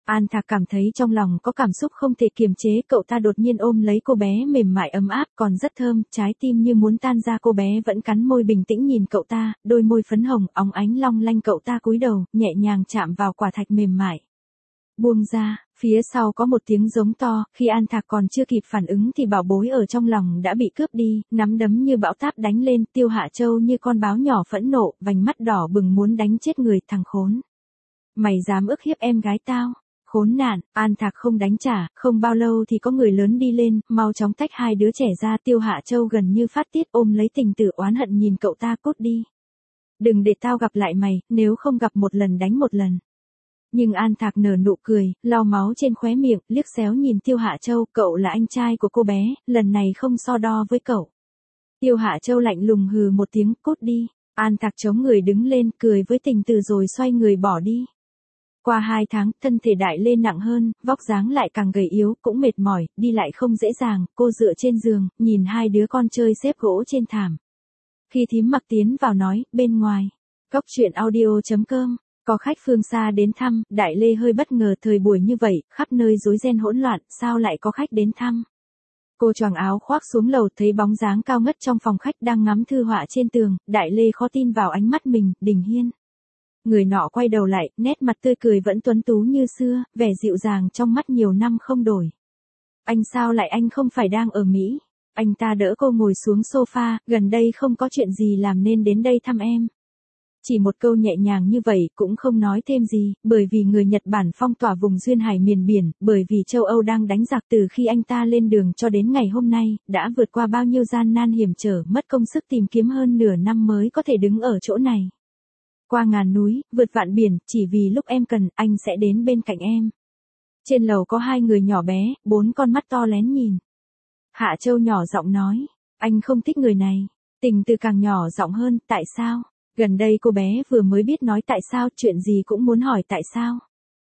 An Thạc cảm thấy trong lòng có cảm xúc không thể kiềm chế, cậu ta đột nhiên ôm lấy cô bé mềm mại ấm áp còn rất thơm, trái tim như muốn tan ra. Cô bé vẫn cắn môi bình tĩnh nhìn cậu ta, đôi môi phấn hồng, óng ánh long lanh. Cậu ta cúi đầu, nhẹ nhàng chạm vào quả thạch mềm mại. Buông ra, phía sau có một tiếng giống to, khi An Thạc còn chưa kịp phản ứng thì bảo bối ở trong lòng đã bị cướp đi, nắm đấm như bão táp đánh lên. Tiêu Hạ Châu như con báo nhỏ phẫn nộ, vành mắt đỏ bừng muốn đánh chết người. Thằng khốn! Mày dám ức hiếp em gái tao? Khốn nạn! An Thạc không đánh trả, không bao lâu thì có người lớn đi lên, mau chóng tách hai đứa trẻ ra. Tiêu Hạ Châu gần như phát tiết ôm lấy Tình Tử oán hận nhìn cậu ta, cút đi. Đừng để tao gặp lại mày, nếu không gặp một lần đánh một lần. Nhưng An Thạc nở nụ cười, lau máu trên khóe miệng, liếc xéo nhìn Tiêu Hạ Châu, cậu là anh trai của cô bé, lần này không so đo với cậu. Tiêu Hạ Châu lạnh lùng hừ một tiếng, cút đi. An Thạc chống người đứng lên, cười với Tình Tử rồi xoay người bỏ đi. Qua hai tháng, thân thể Đại Lê nặng hơn, vóc dáng lại càng gầy yếu, cũng mệt mỏi, đi lại không dễ dàng. Cô dựa trên giường, nhìn hai đứa con chơi xếp gỗ trên thảm. Khi thím Mặc tiến vào nói, bên ngoài. Cóc truyện audio chấm com. Có khách phương xa đến thăm, Đại Lê hơi bất ngờ, thời buổi như vậy, khắp nơi rối ren hỗn loạn, sao lại có khách đến thăm. Cô choàng áo khoác xuống lầu, thấy bóng dáng cao ngất trong phòng khách đang ngắm thư họa trên tường. Đại Lê khó tin vào ánh mắt mình, Đình Hiên. Người nọ quay đầu lại, nét mặt tươi cười vẫn tuấn tú như xưa, vẻ dịu dàng trong mắt nhiều năm không đổi. Anh sao lại, anh không phải đang ở Mỹ? Anh ta đỡ cô ngồi xuống sofa, gần đây không có chuyện gì làm nên đến đây thăm em. Chỉ một câu nhẹ nhàng như vậy, cũng không nói thêm gì, bởi vì người Nhật Bản phong tỏa vùng duyên hải miền biển, bởi vì châu Âu đang đánh giặc. Từ khi anh ta lên đường cho đến ngày hôm nay, đã vượt qua bao nhiêu gian nan hiểm trở, mất công sức tìm kiếm hơn nửa năm mới có thể đứng ở chỗ này. Qua ngàn núi, vượt vạn biển, chỉ vì lúc em cần, anh sẽ đến bên cạnh em. Trên lầu có hai người nhỏ bé, bốn con mắt to lén nhìn. Hạ Châu nhỏ giọng nói, anh không thích người này. Tình Từ càng nhỏ giọng hơn, tại sao? Gần đây cô bé vừa mới biết nói tại sao, chuyện gì cũng muốn hỏi tại sao.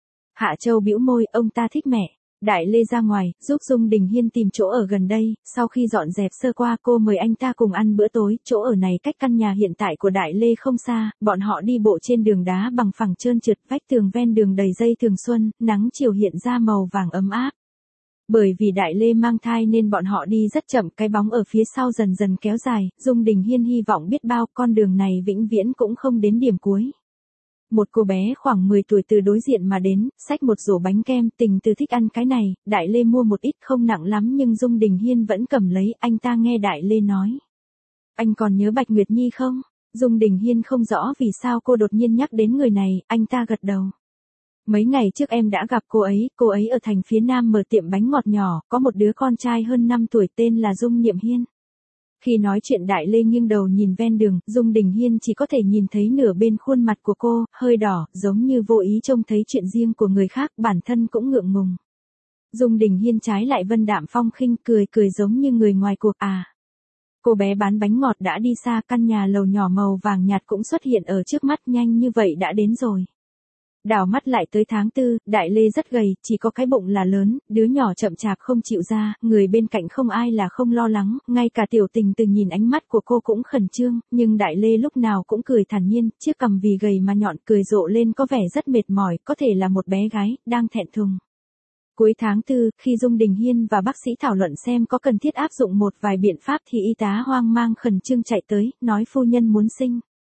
Hạ Châu bĩu môi, ông ta thích mẹ. Đại Lê ra ngoài, giúp Dung Đình Hiên tìm chỗ ở gần đây, sau khi dọn dẹp sơ qua cô mời anh ta cùng ăn bữa tối. Chỗ ở này cách căn nhà hiện tại của Đại Lê không xa, bọn họ đi bộ trên đường đá bằng phẳng trơn trượt, vách tường ven đường đầy dây thường xuân, nắng chiều hiện ra màu vàng ấm áp. Bởi vì Đại Lê mang thai nên bọn họ đi rất chậm, cái bóng ở phía sau dần dần kéo dài. Dung Đình Hiên hy vọng biết bao con đường này vĩnh viễn cũng không đến điểm cuối. Một cô bé khoảng mười tuổi từ đối diện mà đến, xách một rổ bánh kem. Tình Từ thích ăn cái này, Đại Lê mua một ít, không nặng lắm nhưng Dung Đình Hiên vẫn cầm lấy. Anh ta nghe Đại Lê nói, anh còn nhớ Bạch Nguyệt Nhi không? Dung Đình Hiên không rõ vì sao cô đột nhiên nhắc đến người này, anh ta gật đầu. Mấy ngày trước em đã gặp cô ấy, cô ấy ở thành phía Nam mở tiệm bánh ngọt nhỏ, có một đứa con trai hơn năm tuổi tên là Dung Niệm Hiên. Khi nói chuyện Đại Lê nghiêng đầu nhìn ven đường, Dung Đình Hiên chỉ có thể nhìn thấy nửa bên khuôn mặt của cô, hơi đỏ, giống như vô ý trông thấy chuyện riêng của người khác, bản thân cũng ngượng ngùng. Dung Đình Hiên trái lại vân đạm phong khinh, cười cười giống như người ngoài cuộc. À. Cô bé bán bánh ngọt đã đi xa, căn nhà lầu nhỏ màu vàng nhạt cũng xuất hiện ở trước mắt, nhanh như vậy đã đến rồi. Đảo mắt lại tới tháng tư, Đại Lê rất gầy, chỉ có cái bụng là lớn, đứa nhỏ chậm chạp không chịu ra, người bên cạnh không ai là không lo lắng, ngay cả Tiểu Tình Từ nhìn ánh mắt của cô cũng khẩn trương, nhưng Đại Lê lúc nào cũng cười thản nhiên, chiếc cằm vì gầy mà nhọn, cười rộ lên có vẻ rất mệt mỏi, có thể là một bé gái, đang thẹn thùng. Cuối tháng tư, khi Dung Đình Hiên và bác sĩ thảo luận xem có cần thiết áp dụng một vài biện pháp thì y tá hoang mang khẩn trương chạy tới, nói phu nhân muốn sinh.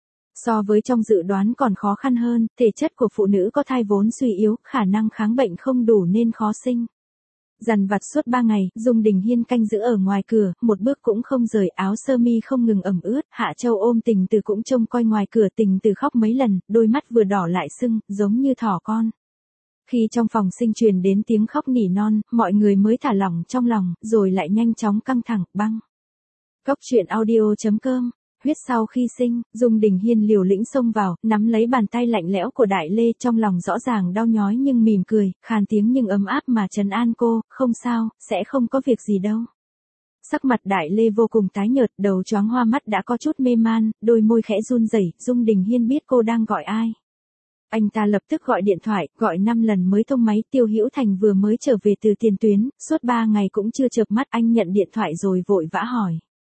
So với trong dự đoán còn khó khăn hơn, thể chất của phụ nữ có thai vốn suy yếu, khả năng kháng bệnh không đủ nên khó sinh. Dằn vặt suốt ba ngày, Dung Đình Hiên canh giữ ở ngoài cửa, một bước cũng không rời, áo sơ mi không ngừng ẩm ướt. Hạ Châu ôm Tình Từ cũng trông coi ngoài cửa. Tình Từ khóc mấy lần, đôi mắt vừa đỏ lại sưng, giống như thỏ con. Khi trong phòng sinh truyền đến tiếng khóc nỉ non, mọi người mới thả lỏng trong lòng, rồi lại nhanh chóng căng thẳng, băng. Cóc truyện audio chấm com. Huyết sau khi sinh, Dung Đình Hiên liều lĩnh xông vào, nắm lấy bàn tay lạnh lẽo của Đại Lê, trong lòng rõ ràng đau nhói nhưng mỉm cười, khàn tiếng nhưng ấm áp mà trấn an cô, không sao, sẽ không có việc gì đâu. Sắc mặt Đại Lê vô cùng tái nhợt, đầu choáng hoa, mắt đã có chút mê man, đôi môi khẽ run rẩy. Dung Đình Hiên biết cô đang gọi ai. Anh ta lập tức gọi điện thoại, gọi năm lần mới thông máy. Tiêu Hữu Thành vừa mới trở về từ tiền tuyến, suốt ba ngày cũng chưa chợp mắt, anh nhận điện thoại rồi vội vã hỏi.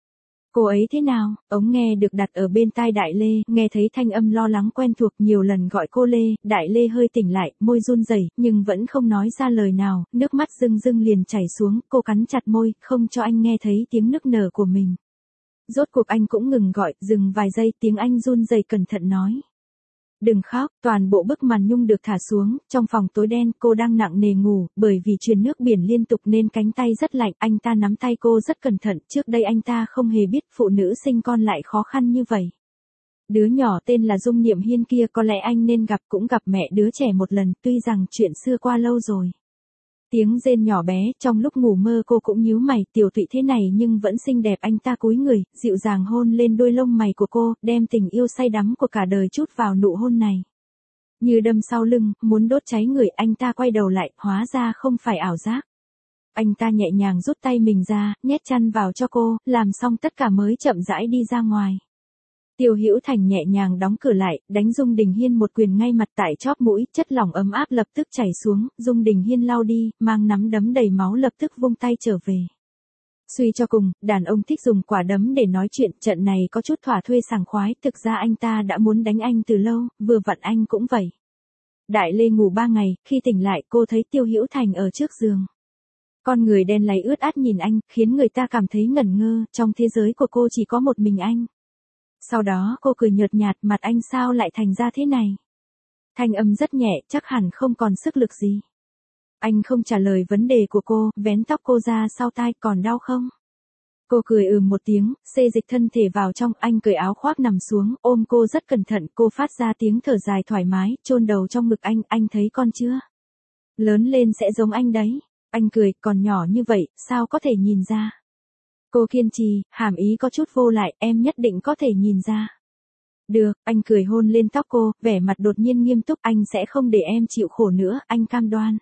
Cô ấy thế nào? Ống nghe được đặt ở bên tai Đại Lê, nghe thấy thanh âm lo lắng quen thuộc nhiều lần gọi cô Lê, Đại Lê hơi tỉnh lại, môi run rẩy, nhưng vẫn không nói ra lời nào, nước mắt rưng rưng liền chảy xuống, cô cắn chặt môi, không cho anh nghe thấy tiếng nức nở của mình. Rốt cuộc anh cũng ngừng gọi, dừng vài giây, tiếng anh run rẩy cẩn thận nói. Đừng khóc, toàn bộ bức màn nhung được thả xuống, trong phòng tối đen, cô đang nặng nề ngủ, bởi vì truyền nước biển liên tục nên cánh tay rất lạnh, anh ta nắm tay cô rất cẩn thận, trước đây anh ta không hề biết phụ nữ sinh con lại khó khăn như vậy. Đứa nhỏ tên là Dung Niệm Hiên kia có lẽ anh nên gặp cũng gặp mẹ đứa trẻ một lần, tuy rằng chuyện xưa qua lâu rồi. Tiếng rên nhỏ bé, trong lúc ngủ mơ cô cũng nhíu mày, tiểu Thụy thế này nhưng vẫn xinh đẹp, anh ta cúi người, dịu dàng hôn lên đôi lông mày của cô, đem tình yêu say đắm của cả đời trút vào nụ hôn này. Như đâm sau lưng, muốn đốt cháy người, anh ta quay đầu lại, hóa ra không phải ảo giác. Anh ta nhẹ nhàng rút tay mình ra, nhét chăn vào cho cô, làm xong tất cả mới chậm rãi đi ra ngoài. Tiêu Hữu Thành nhẹ nhàng đóng cửa lại, đánh Dung Đình Hiên một quyền ngay mặt tại chóp mũi, chất lỏng ấm áp lập tức chảy xuống, Dung Đình Hiên lau đi, mang nắm đấm đầy máu lập tức vung tay trở về. Suy cho cùng, đàn ông thích dùng quả đấm để nói chuyện, trận này có chút thỏa thuê sảng khoái, thực ra anh ta đã muốn đánh anh từ lâu, vừa vặn anh cũng vậy. Đại Lê ngủ ba ngày, khi tỉnh lại cô thấy Tiêu Hữu Thành ở trước giường. Con người đen láy ướt át nhìn anh, khiến người ta cảm thấy ngẩn ngơ, trong thế giới của cô chỉ có một mình anh. Sau đó cô cười nhợt nhạt, mặt anh sao lại thành ra thế này? Thanh âm rất nhẹ, chắc hẳn không còn sức lực gì. Anh không trả lời vấn đề của cô, vén tóc cô ra sau tai, còn đau không? Cô cười ừm một tiếng, xê dịch thân thể vào trong, anh cởi áo khoác nằm xuống, ôm cô rất cẩn thận, cô phát ra tiếng thở dài thoải mái, chôn đầu trong ngực anh, anh thấy con chưa? Lớn lên sẽ giống anh đấy. Anh cười, còn nhỏ như vậy, sao có thể nhìn ra? Cô kiên trì, hàm ý có chút vô lại, em nhất định có thể nhìn ra. Được, anh cười hôn lên tóc cô, vẻ mặt đột nhiên nghiêm túc, anh sẽ không để em chịu khổ nữa, anh cam đoan.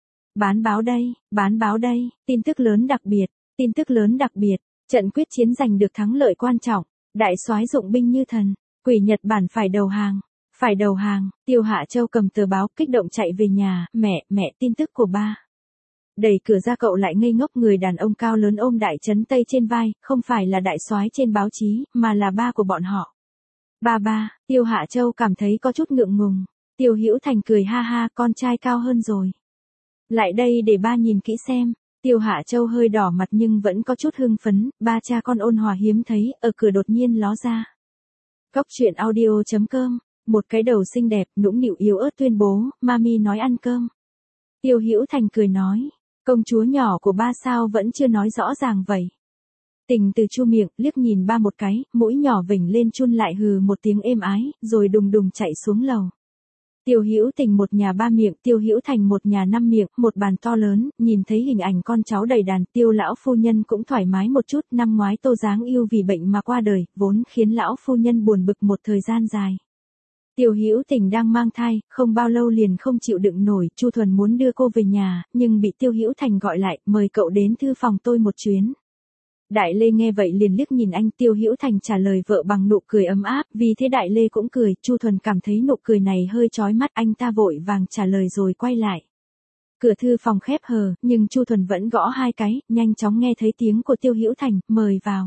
Bán báo đây, bán báo đây, tin tức lớn đặc biệt, tin tức lớn đặc biệt, trận quyết chiến giành được thắng lợi quan trọng, đại soái dụng binh như thần, quỷ Nhật Bản phải đầu hàng, phải đầu hàng, Tiêu Hạ Châu cầm tờ báo, kích động chạy về nhà, mẹ, mẹ, tin tức của ba. Đẩy cửa ra cậu lại ngây ngốc, người đàn ông cao lớn ôm Đại Trấn Tây trên vai, không phải là đại soái trên báo chí, mà là ba của bọn họ. Ba ba, Tiêu Hạ Châu cảm thấy có chút ngượng ngùng. Tiêu Hữu Thành cười ha ha, con trai cao hơn rồi. Lại đây để ba nhìn kỹ xem. Tiêu Hạ Châu hơi đỏ mặt nhưng vẫn có chút hưng phấn, ba cha con ôn hòa hiếm thấy, ở cửa đột nhiên ló ra. Cóc truyện audio chấm com, một cái đầu xinh đẹp, nũng nịu yếu ớt tuyên bố, mami nói ăn cơm. Tiêu Hữu Thành cười nói. Công chúa nhỏ của ba sao vẫn chưa nói rõ ràng vậy. Tình từ chu miệng, liếc nhìn ba một cái, mũi nhỏ vểnh lên chun lại hừ một tiếng êm ái, rồi đùng đùng chạy xuống lầu. Tiêu Hữu Tình một nhà ba miệng, Tiêu Hữu Thành một nhà năm miệng, một bàn to lớn, nhìn thấy hình ảnh con cháu đầy đàn, Tiêu lão phu nhân cũng thoải mái một chút, năm ngoái Tô Giáng yêu vì bệnh mà qua đời, vốn khiến lão phu nhân buồn bực một thời gian dài. Tiêu Hữu Tình đang mang thai, không bao lâu liền không chịu đựng nổi, Chu Thuần muốn đưa cô về nhà, nhưng bị Tiêu Hữu Thành gọi lại, mời cậu đến thư phòng tôi một chuyến. Đại Lê nghe vậy liền liếc nhìn anh, Tiêu Hữu Thành trả lời vợ bằng nụ cười ấm áp, vì thế Đại Lê cũng cười, Chu Thuần cảm thấy nụ cười này hơi chói mắt, anh ta vội vàng trả lời rồi quay lại. Cửa thư phòng khép hờ, nhưng Chu Thuần vẫn gõ hai cái, nhanh chóng nghe thấy tiếng của Tiêu Hữu Thành, mời vào.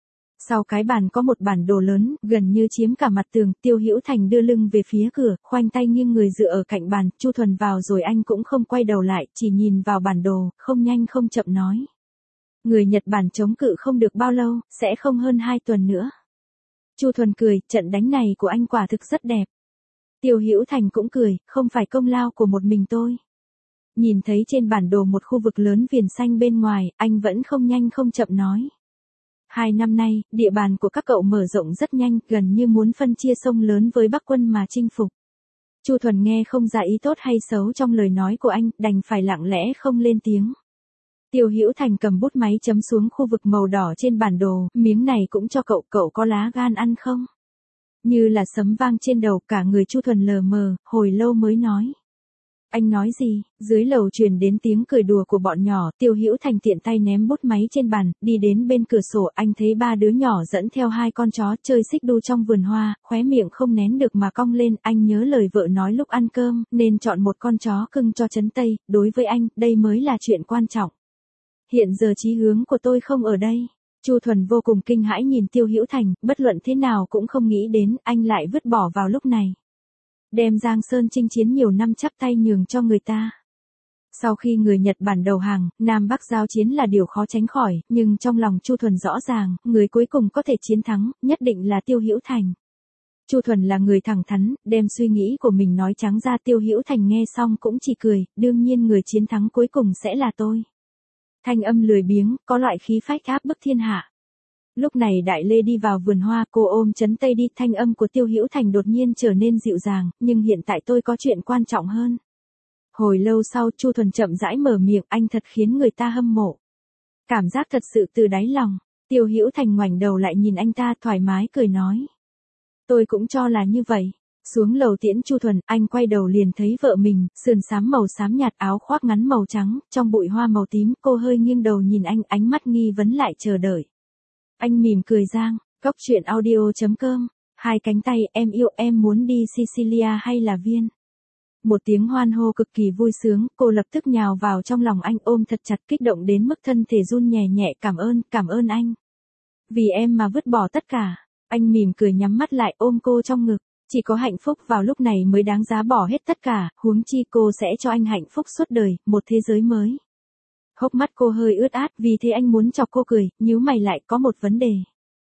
Sau cái bàn có một bản đồ lớn, gần như chiếm cả mặt tường, Tiêu Hữu Thành đưa lưng về phía cửa, khoanh tay nghiêng người dựa ở cạnh bàn, Chu Thuần vào rồi anh cũng không quay đầu lại, chỉ nhìn vào bản đồ, không nhanh không chậm nói. Người Nhật Bản chống cự không được bao lâu, sẽ không hơn hai tuần nữa. Chu Thuần cười, trận đánh này của anh quả thực rất đẹp. Tiêu Hữu Thành cũng cười, không phải công lao của một mình tôi. Nhìn thấy trên bản đồ một khu vực lớn viền xanh bên ngoài, anh vẫn không nhanh không chậm nói. Hai năm nay, địa bàn của các cậu mở rộng rất nhanh, gần như muốn phân chia sông lớn với Bắc quân mà chinh phục. Chu Thuần nghe không ra ý tốt hay xấu trong lời nói của anh, đành phải lặng lẽ không lên tiếng. Tiêu Hữu Thành cầm bút máy chấm xuống khu vực màu đỏ trên bản đồ, miếng này cũng cho cậu, cậu có lá gan ăn không? Như là sấm vang trên đầu, cả người Chu Thuần lờ mờ, hồi lâu mới nói. Anh nói gì? Dưới lầu truyền đến tiếng cười đùa của bọn nhỏ, Tiêu Hữu Thành tiện tay ném bút máy trên bàn, đi đến bên cửa sổ, anh thấy ba đứa nhỏ dẫn theo hai con chó chơi xích đu trong vườn hoa, khóe miệng không nén được mà cong lên, anh nhớ lời vợ nói lúc ăn cơm, nên chọn một con chó cưng cho Trấn Tây, đối với anh, đây mới là chuyện quan trọng. Hiện giờ chí hướng của tôi không ở đây. Chu Thuần vô cùng kinh hãi nhìn Tiêu Hữu Thành, bất luận thế nào cũng không nghĩ đến anh lại vứt bỏ vào lúc này. Đem Giang Sơn chinh chiến nhiều năm chắp tay nhường cho người ta. Sau khi người Nhật Bản đầu hàng, Nam Bắc giao chiến là điều khó tránh khỏi, nhưng trong lòng Chu Thuần rõ ràng, người cuối cùng có thể chiến thắng, nhất định là Tiêu Hữu Thành. Chu Thuần là người thẳng thắn, đem suy nghĩ của mình nói trắng ra. Tiêu Hữu Thành nghe xong cũng chỉ cười, đương nhiên người chiến thắng cuối cùng sẽ là tôi. Thanh âm lười biếng, có loại khí phách áp bức thiên hạ. Lúc này Đại Lê đi vào vườn hoa, cô ôm Trấn Tây đi, thanh âm của Tiêu Hữu Thành đột nhiên trở nên dịu dàng, nhưng hiện tại tôi có chuyện quan trọng hơn. Hồi lâu sau Chu Thuần chậm rãi mở miệng, anh thật khiến người ta hâm mộ. Cảm giác thật sự từ đáy lòng. Tiêu Hữu Thành ngoảnh đầu lại nhìn anh ta, thoải mái cười nói. Tôi cũng cho là như vậy. Xuống lầu tiễn Chu Thuần, anh quay đầu liền thấy vợ mình, sườn xám màu xám nhạt, áo khoác ngắn màu trắng, trong bụi hoa màu tím. Cô hơi nghiêng đầu nhìn anh, ánh mắt nghi vấn lại chờ đợi. Anh mỉm cười giang, góc truyện audio chấm com, hai cánh tay, em yêu, em muốn đi Sicilia hay là Viên. Một tiếng hoan hô cực kỳ vui sướng, cô lập tức nhào vào trong lòng anh, ôm thật chặt, kích động đến mức thân thể run nhẹ nhẹ. Cảm ơn, cảm ơn anh. Vì em mà vứt bỏ tất cả. Anh mỉm cười nhắm mắt lại, ôm cô trong ngực. Chỉ có hạnh phúc vào lúc này mới đáng giá bỏ hết tất cả, huống chi cô sẽ cho anh hạnh phúc suốt đời, một thế giới mới. Hốc mắt cô hơi ướt át, vì thế anh muốn chọc cô cười, nhíu mày lại, có một vấn đề.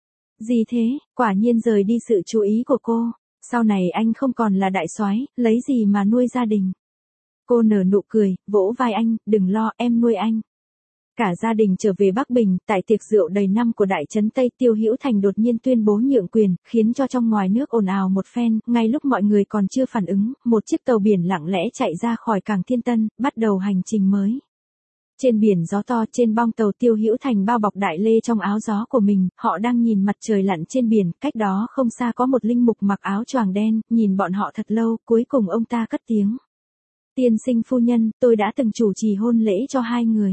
Gì thế? Quả nhiên rời đi sự chú ý của cô. Sau này anh không còn là đại soái, lấy gì mà nuôi gia đình. Cô nở nụ cười, vỗ vai anh, đừng lo, em nuôi anh. Cả gia đình trở về Bắc Bình, tại tiệc rượu đầy năm của Đại Trấn Tây, Tiêu Hữu Thành đột nhiên tuyên bố nhượng quyền, khiến cho trong ngoài nước ồn ào một phen. Ngay lúc mọi người còn chưa phản ứng, một chiếc tàu biển lặng lẽ chạy ra khỏi cảng Thiên Tân, bắt đầu hành trình mới. Trên biển gió to, trên bong tàu Tiêu Hữu Thành bao bọc Đại Lê trong áo gió của mình, họ đang nhìn mặt trời lặn trên biển, cách đó không xa có một linh mục mặc áo choàng đen, nhìn bọn họ thật lâu, cuối cùng ông ta cất tiếng. Tiên sinh phu nhân, tôi đã từng chủ trì hôn lễ cho hai người.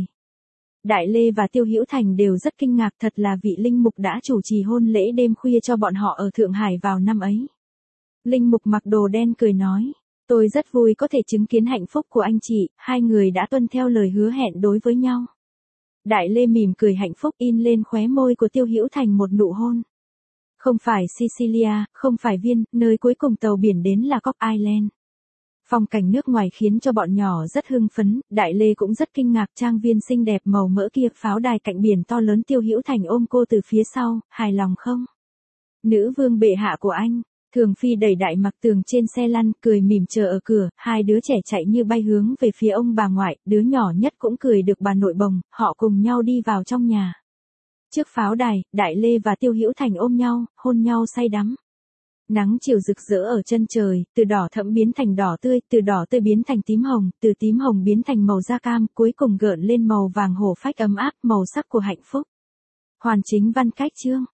Đại Lê và Tiêu Hữu Thành đều rất kinh ngạc, thật là vị linh mục đã chủ trì hôn lễ đêm khuya cho bọn họ ở Thượng Hải vào năm ấy. Linh mục mặc đồ đen cười nói. Tôi rất vui có thể chứng kiến hạnh phúc của anh chị, hai người đã tuân theo lời hứa hẹn đối với nhau. Đại Lê mỉm cười hạnh phúc, in lên khóe môi của Tiêu Hữu Thành một nụ hôn. Không phải Sicilia, không phải Viên, nơi cuối cùng tàu biển đến là Cock Island. Phong cảnh nước ngoài khiến cho bọn nhỏ rất hưng phấn, Đại Lê cũng rất kinh ngạc, trang viên xinh đẹp màu mỡ kia, pháo đài cạnh biển to lớn. Tiêu Hữu Thành ôm cô từ phía sau, hài lòng không? Nữ vương bệ hạ của anh. Thường Phi đẩy Đại Mặc Tường trên xe lăn, cười mỉm chờ ở cửa, hai đứa trẻ chạy như bay hướng về phía ông bà ngoại, đứa nhỏ nhất cũng cười được bà nội bồng, họ cùng nhau đi vào trong nhà. Trước pháo đài, Đại Lê và Tiêu Hữu Thành ôm nhau, hôn nhau say đắm. Nắng chiều rực rỡ ở chân trời, từ đỏ thẫm biến thành đỏ tươi, từ đỏ tươi biến thành tím hồng, từ tím hồng biến thành màu da cam, cuối cùng gợn lên màu vàng hổ phách ấm áp, màu sắc của hạnh phúc. Hoàn chính văn cách chương.